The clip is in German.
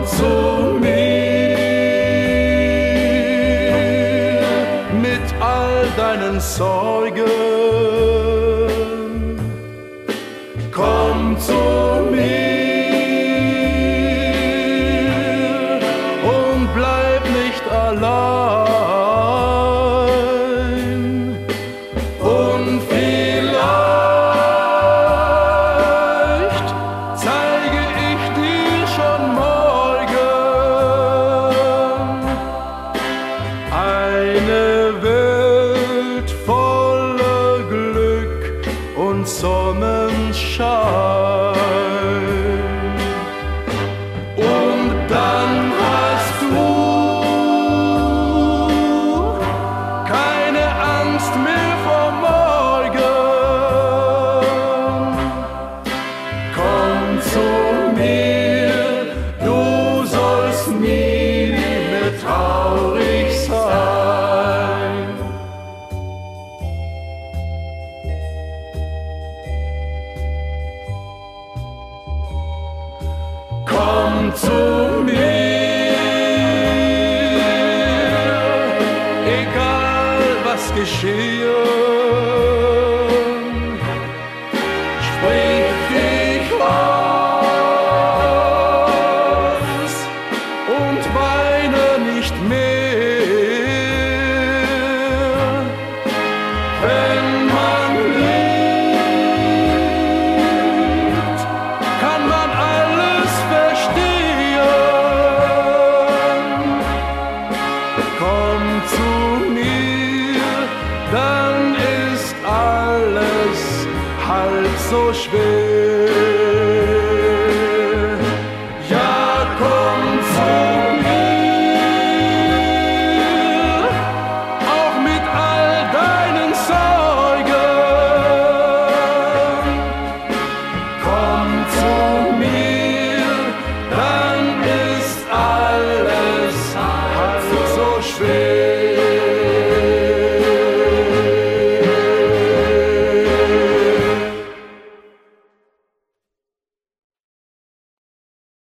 zu mir mit all deinen Sorgen. Komm zu mir und bleib nicht allein. Und vielleicht zeige ich dir schon morgen eine Welt voller Glück und Sonnenschein. Und dann hast du keine Angst mehr vor morgen. Komm zu mir, du sollst nie mehr traurig sein. Komm zu mir, egal was geschehe. Sprich dich aus und weine nicht mehr. Wenn man liebt, kann man alles verstehen. Komm zu mir, dann ist alles halb so schwer.